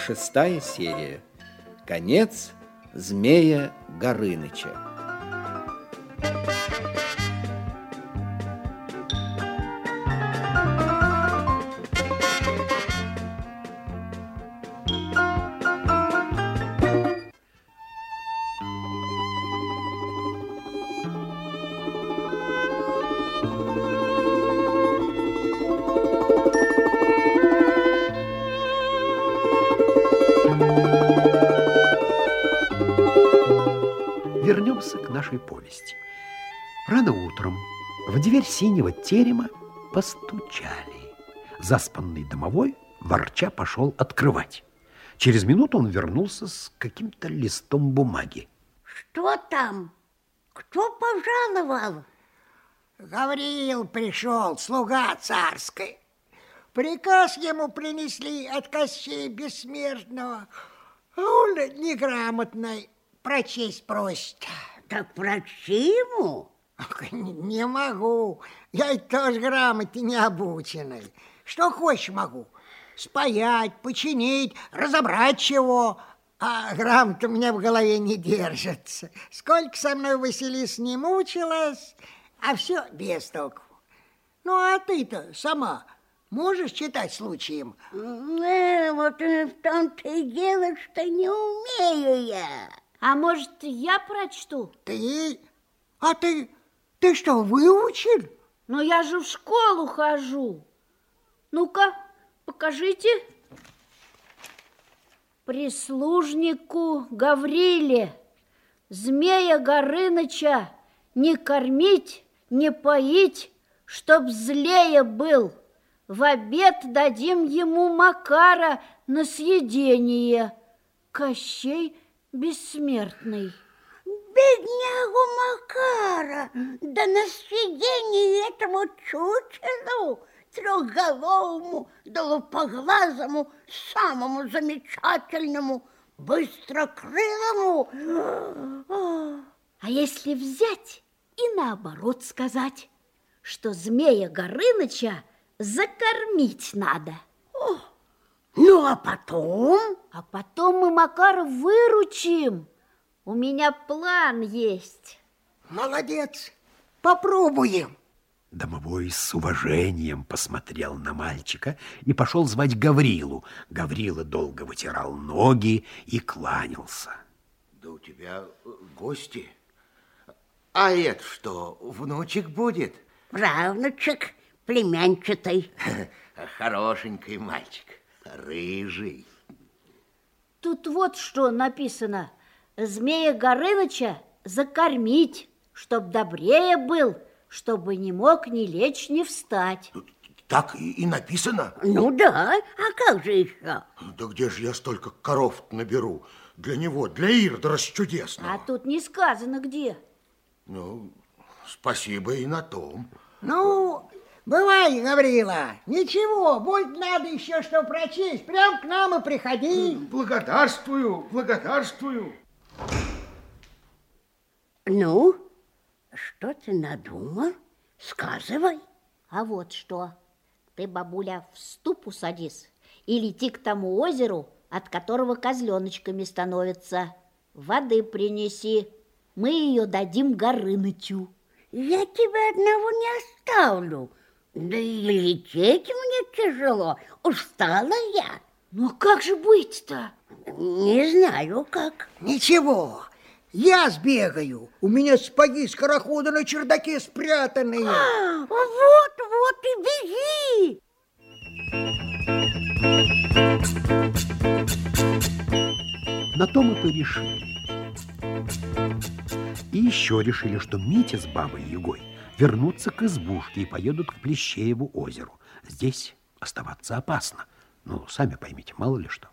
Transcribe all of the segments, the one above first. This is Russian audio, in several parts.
6 серия. Конец Змея Горыныча. Вернемся к нашей повести. Рано утром в дверь синего терема постучали. Заспанный домовой, ворча, пошел открывать. Через минуту он вернулся с каким-то листом бумаги. Что там? Кто пожаловал? Гавриил пришел, слуга царской. Приказ ему принесли от Кощея Бессмертного. А он неграмотный, прочесть просит. Так прочти ему. Не могу. Я и тоже грамоте не обученный. Что хочешь могу. Спаять, починить, разобрать чего. А грамота у меня в голове не держится. Сколько со мной Василиса не мучилась, а все без толку. Ну, а ты-то сама можешь читать случаем? Вот в том-то и дело, что не умею я. А может, я прочту? Ты? А ты что, выучил? Но я же в школу хожу. Ну-ка, покажите. Прислужнику Гавриле Змея Горыныча не кормить, не поить, чтоб злее был. В обед дадим ему Макара на съедение. Кощей Бессмертный. Беднягу Макара, да на съедение этому чучелу, трехголовому, да лупоглазому, самому замечательному, быстрокрылому. А если взять и наоборот сказать, что Змея Горыныча закормить надо? Ну, а потом? А потом мы Макара выручим. У меня план есть. Молодец, попробуем. Домовой с уважением посмотрел на мальчика и пошел звать Гаврилу. Гаврила долго вытирал ноги и кланялся. Да у тебя гости. А это что, внучек будет? Правнучек, племянчатый. Хорошенький мальчик, рыжий. Тут вот что написано. Змея Горыныча закормить, чтоб добрее был, чтобы не мог ни лечь, ни встать. Так и написано? Ну да, а как же еще? Да где же я столько коров наберу? Для него, для Ирда расчудесного. А тут не сказано где. Ну, спасибо и на том. Ну, бывай, Гаврила. Ничего, будет надо еще что прочесть. Прям к нам и приходи. Благодарствую, благодарствую. Ну, что ты надумал? Сказывай. А вот что. Ты, бабуля, в ступу садись и лети к тому озеру, от которого козленочками становятся. Воды принеси. Мы ее дадим Горынычу. Я тебя одного не оставлю. Да и лететь мне тяжело. Устала я. Ну, как же быть-то? Не знаю, как. Ничего, я сбегаю. У меня сапоги скорохода на чердаке спрятанные. Вот и беги. На то мы порешили. И еще решили, что Митя с бабой Ягой вернутся к избушке и поедут к Плещееву озеру. Здесь оставаться опасно. Ну, сами поймите, мало ли что.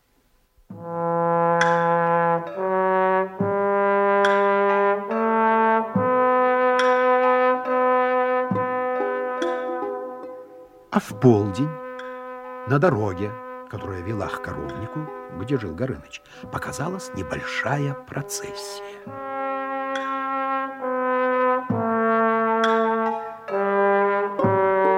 А в полдень на дороге, которая вела к коровнику, где жил Горыныч, показалась небольшая процессия.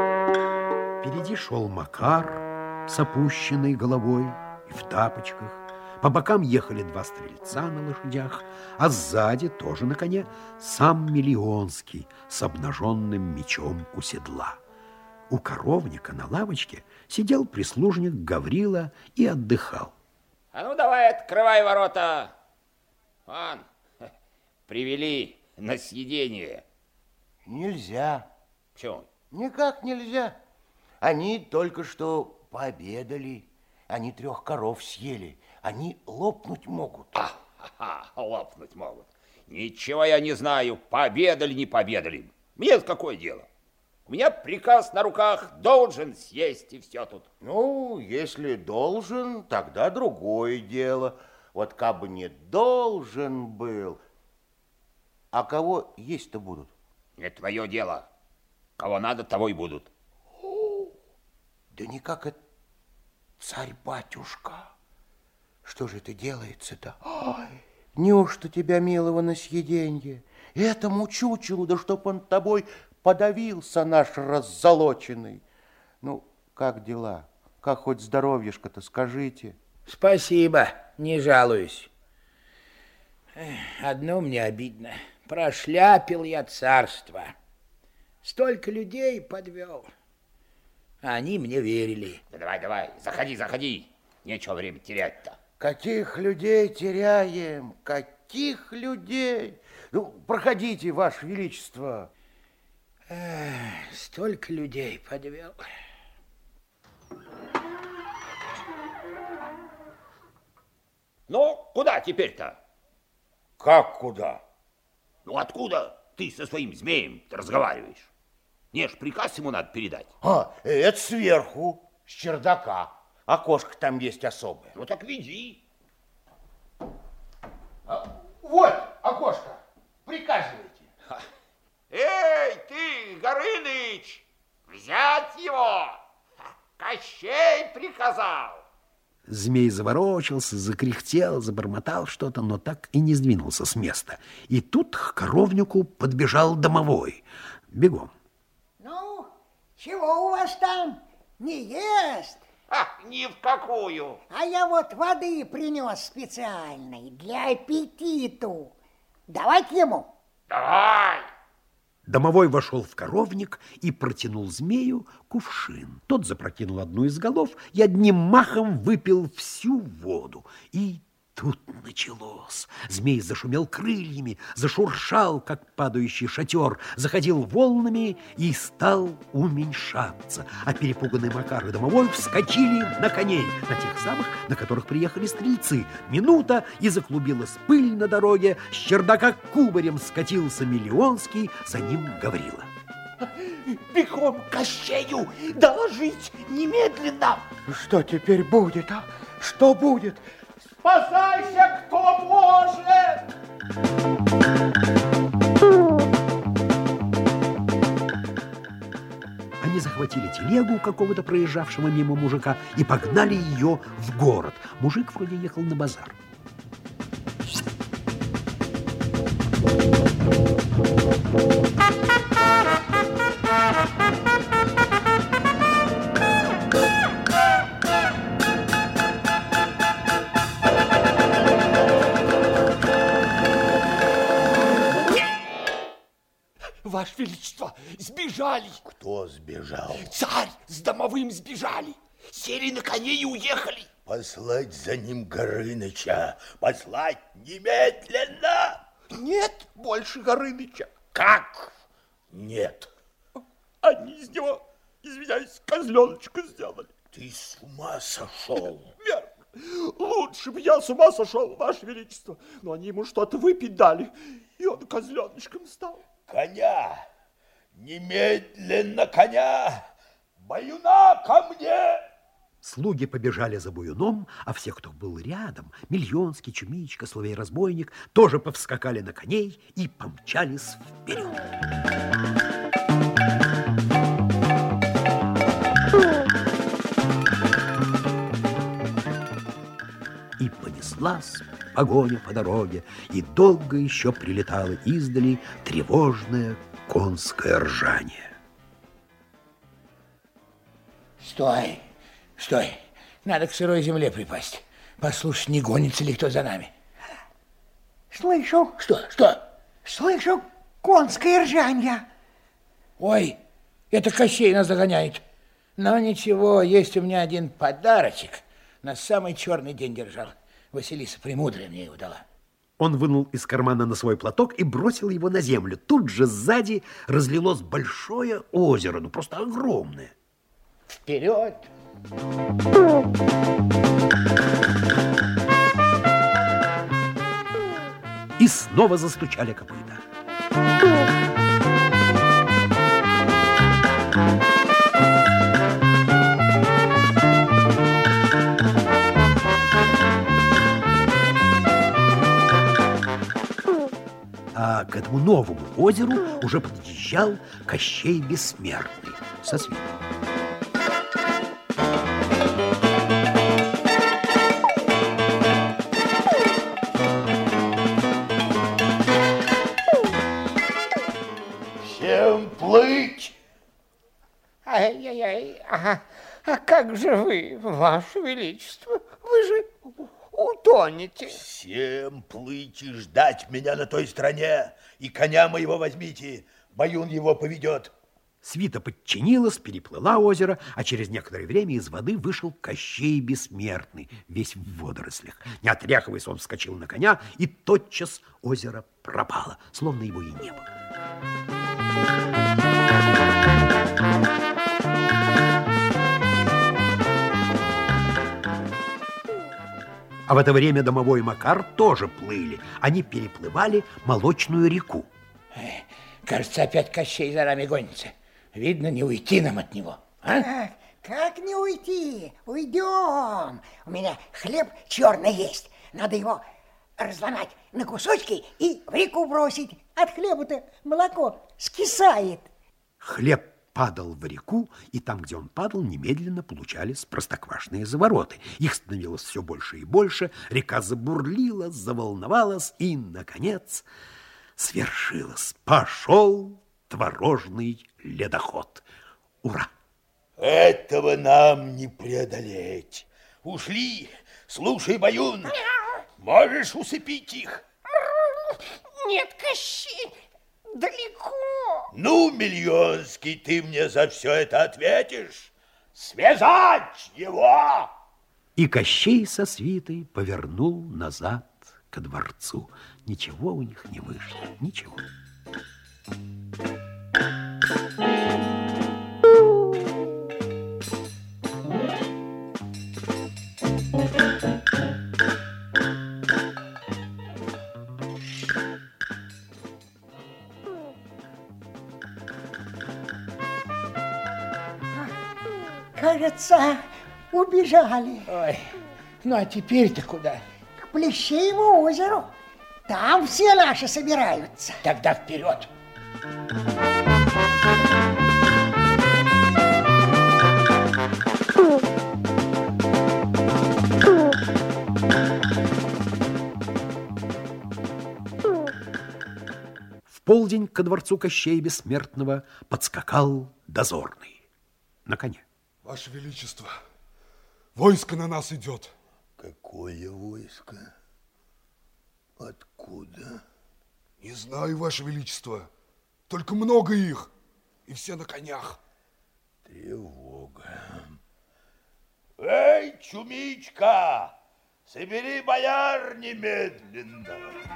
Впереди шел Макар с опущенной головой и в тапочках. По бокам ехали два стрельца на лошадях, а сзади, тоже на коне, сам Миллионский с обнаженным мечом у седла. У коровника на лавочке сидел прислужник Гаврила и отдыхал. А ну давай, открывай ворота. Вон, привели на съедение. Нельзя. Почему? Никак нельзя. Они только что пообедали. Они 3 коров съели. Они лопнуть могут. Лопнуть могут. Ничего я не знаю, пообедали, не пообедали. Мне какое дело? У меня приказ на руках, должен съесть, и все тут. Ну, если должен, тогда другое дело. Вот как бы не должен был. А кого есть-то будут? Не твое дело. Кого надо, того и будут. Да никак это царь-батюшка. Что же это делается-то? Неужто тебя, милого, на съеденье? Этому чучелу, да чтоб он тобой подавился, наш раззолоченный. Ну, как дела? Как хоть здоровьишко-то, скажите? Спасибо, не жалуюсь. Одно мне обидно. Прошляпил я царство. Столько людей подвел. А они мне верили. Да давай, заходи. Нечего время терять-то. Каких людей теряем? Каких людей? Ну, проходите, Ваше Величество. Столько людей подвел. Ну, куда теперь-то? Как куда? Ну, откуда ты со своим змеем разговариваешь? Мне ж приказ ему надо передать. Это сверху, с чердака. Окошко там есть особое. Ну, так веди. Вот окошко. Приказывайте. Эй, ты, Горыныч, взять его! Кощей приказал. Змей заворочился, закряхтел, забормотал что-то, но так и не сдвинулся с места. И тут к коровнику подбежал домовой. Бегом. Ну, чего у вас там? Не ест? Ни в какую. А я вот воды принес специальной для аппетиту. Давать ему? Давай. Домовой вошел в коровник и протянул змею кувшин. Тот запрокинул одну из голов и одним махом выпил всю воду. И тут началось. Змей зашумел крыльями, зашуршал, как падающий шатер, заходил волнами и стал уменьшаться. А перепуганный Макар и домовой вскочили на коней, на тех самых, на которых приехали стрельцы. Минута, и заклубилась пыль на дороге. С чердака кубарем скатился Миллионский, за ним Гаврила. Бегом к Кощею, доложить немедленно. Что теперь будет, а? Что будет? Спасайся, кто может! Они захватили телегу какого-то проезжавшего мимо мужика и погнали ее в город. Мужик вроде ехал на базар. Ваше Величество, сбежали. Кто сбежал? Царь с домовым сбежали. Сели на коне и уехали. Послать за ним Горыныча. Послать немедленно. Нет больше Горыныча. Как? Нет. Они из него, извиняюсь, козленочка сделали. Ты с ума сошел. Верно. Лучше бы я с ума сошел, Ваше Величество. Но они ему что-то выпить дали, и он козленочком стал. Коня! Немедленно коня! Баюна ко мне! Слуги побежали за Буюном, а все, кто был рядом, Миллионский, Чумичка, Соловей-разбойник, тоже повскакали на коней и помчались вперед. И понеслась погоня по дороге, и долго еще прилетало издали тревожное конское ржание. Стой, надо к сырой земле припасть. Послушай, не гонится ли кто за нами? Слышу. Что? Слышу конское ржанье. Ой, это Кощей нас загоняет. Но ничего, есть у меня один подарочек. На самый черный день держал. Василиса Премудрая мне его дала. Он вынул из кармана на свой платок и бросил его на землю. Тут же сзади разлилось большое озеро, ну просто огромное. Вперед! И снова застучали копыта. А к этому новому озеру уже подъезжал Кощей Бессмертный со свитой. Всем плыть! Ай-яй-яй, а как же вы, Ваше Величество? Вы же утонете. Всем плыть и ждать меня на той стороне, и коня моего возьмите, Баюн его поведет. Свита подчинилась, переплыла озеро, а через некоторое время из воды вышел Кощей Бессмертный, весь в водорослях. Не отряхиваясь, он вскочил на коня, и тотчас озеро пропало, словно его и не было. А в это время Домовой и Макар тоже плыли. Они переплывали Молочную реку. Кажется, опять Кощей за нами гонится. Видно, не уйти нам от него. А? Как не уйти? Уйдем. У меня хлеб черный есть. Надо его разломать на кусочки и в реку бросить. От хлеба-то молоко скисает. Хлеб падал в реку, и там, где он падал, немедленно получались простоквашные завороты. Их становилось все больше и больше, река забурлила, заволновалась и, наконец, свершилась. Пошел творожный ледоход. Ура! Этого нам не преодолеть. Ушли. Слушай, Баюн, можешь усыпить их? Нет, Кощей, далеко. Ну, Мильонский, ты мне за все это ответишь. Связать его! И Кощей со свитой повернул назад ко дворцу. Ничего у них не вышло, ничего. Кажется, убежали. Ой, ну а теперь-то куда? К Плещееву озеру. Там все наши собираются. Тогда вперед. В полдень ко дворцу Кощея Бессмертного подскакал дозорный на коне. Ваше Величество, войско на нас идет. Какое войско? Откуда? Не знаю, Ваше Величество, только много их, и все на конях. Тревога. Эй, Чумичка, собери бояр немедленно.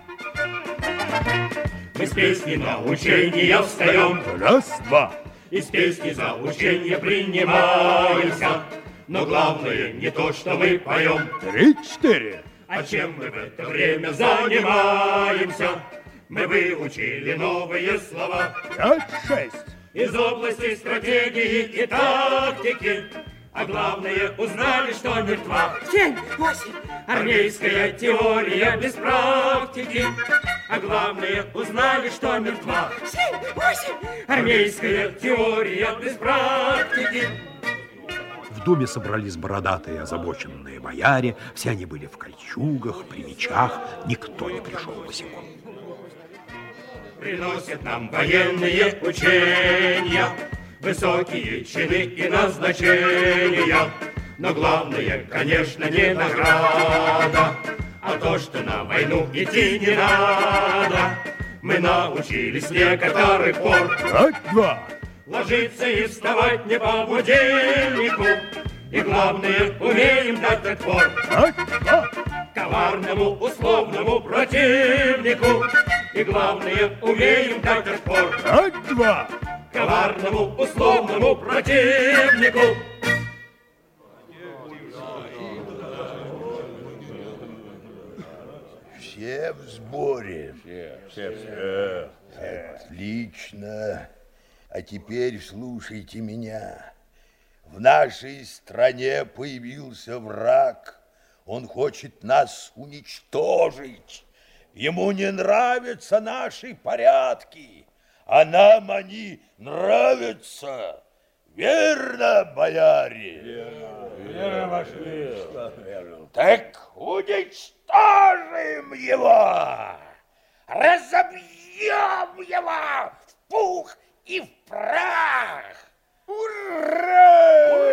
Мы с песни на учение встаем. Раз, два. Из песни за учение принимаемся. Но главное не то, что мы поем. 3, 4. А чем мы в это время занимаемся? Мы выучили новые слова. 5, 6. Из области стратегии и тактики. А главное, узнали, что мертва. 7, 8. Армейская теория без практики. А главное, узнали, что мертва. 7, 8. Армейская теория без практики. В думе собрались бородатые озабоченные бояре. Все они были в кольчугах, при мечах. Никто не пришел босиком. Приносят нам военные учения, высокие чины и назначения. Но главное, конечно, не награда, а то, что на войну идти не надо. Мы научились с некоторых пор Раз-два. ложиться и вставать не по будильнику. И главное, умеем дать отпор Раз-два. коварному условному противнику. И главное, умеем дать отпор Раз-два. коварному условному противнику. Все в сборе. Все. Отлично. А теперь слушайте меня. В нашей стране появился враг. Он хочет нас уничтожить. Ему не нравятся наши порядки, а нам они нравятся. Верно, бояре? Верно, ваше величество. Так уничтожим его! Разобьем его в пух и в прах! Ура!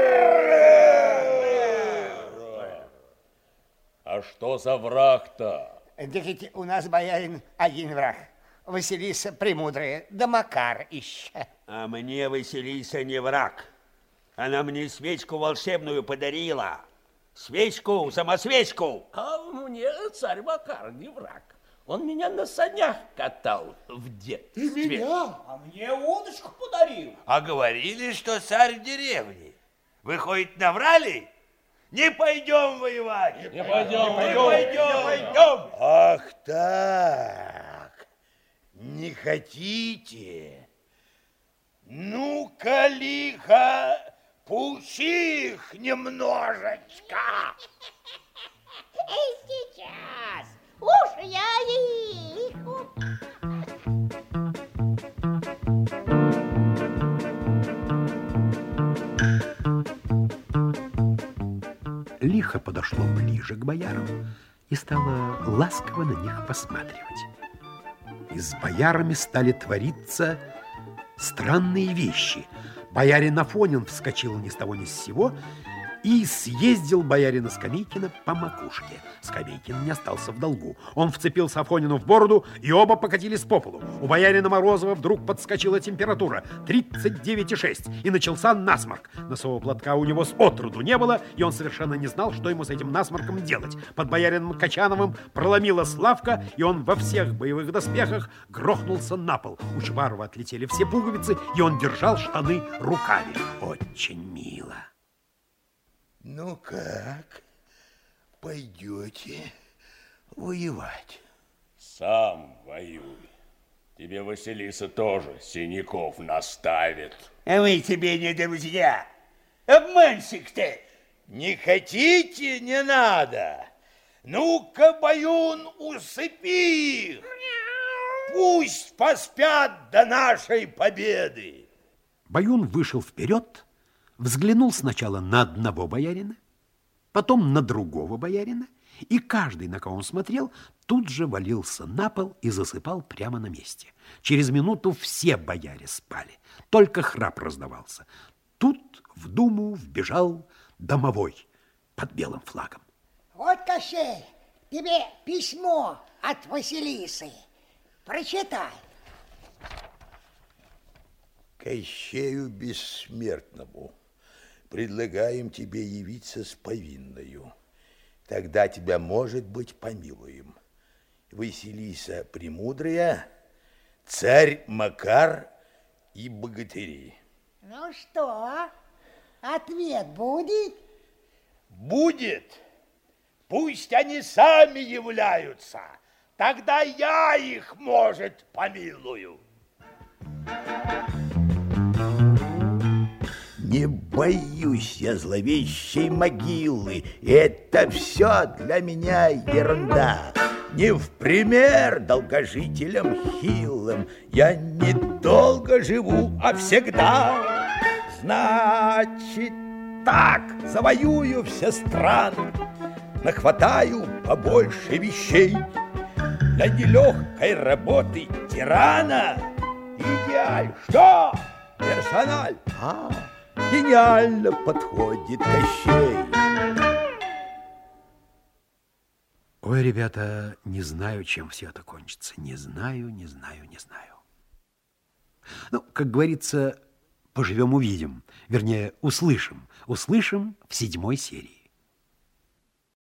Ура! А что за враг-то? Дескать, у нас, боярин, один враг. Василиса Премудрая, да Макар еще. А мне Василиса не враг. Она мне свечку волшебную подарила. Свечку, самосвечку. А мне царь Макар не враг. Он меня на санях катал в детстве. И меня. А мне удочку подарил. А говорили, что царь в деревне. Вы хоть наврали? Не пойдем воевать. Не пойдем. Ах так. Не хотите? Ну-ка, лихо, поучи их немножечко. Сейчас. Уж я их. Лихо подошло ближе к боярам и стало ласково на них посматривать. И с боярами стали твориться странные вещи. Боярин Афонин вскочил ни с того ни с сего и съездил боярина Скамейкина по макушке. Скамейкин не остался в долгу. Он вцепился Афонину в бороду, и оба покатились по полу. У боярина Морозова вдруг подскочила температура 39,6, и начался насморк. Носового платка у него с отроду не было, и он совершенно не знал, что ему с этим насморком делать. Под боярином Качановым проломила Славка, и он во всех боевых доспехах грохнулся на пол. У Чубарова отлетели все пуговицы, и он держал штаны руками. Очень мило. Ну как, пойдете воевать? Сам воюй. Тебе Василиса тоже синяков наставит. А мы тебе не друзья. Обманщик ты. Не хотите, не надо. Ну-ка, Баюн, усыпи их. Пусть поспят до нашей победы. Баюн вышел вперед, взглянул сначала на одного боярина, потом на другого боярина, и каждый, на кого он смотрел, тут же валился на пол и засыпал прямо на месте. Через минуту все бояре спали, только храп раздавался. Тут в думу вбежал домовой под белым флагом. Вот, Кощей, тебе письмо от Василисы. Прочитай. Кощею Бессмертному предлагаем тебе явиться с повинною. Тогда тебя, может быть, помилуем. Василиса Премудрая, царь Макар и богатыри. Ну что, ответ будет? Будет. Пусть они сами являются. Тогда я их, может, помилую. Не боюсь я зловещей могилы, это все для меня ерунда. Не в пример долгожителям хилым, я недолго живу, а всегда. Значит так, завоюю все страны, нахватаю побольше вещей. Для нелегкой работы тирана идеаль. Что? Персональ? гениально подходит Кощей. Ой, ребята, не знаю, чем все это кончится. Не знаю. Ну, как говорится, поживем, увидим. Вернее, услышим. Услышим в 7-й серии.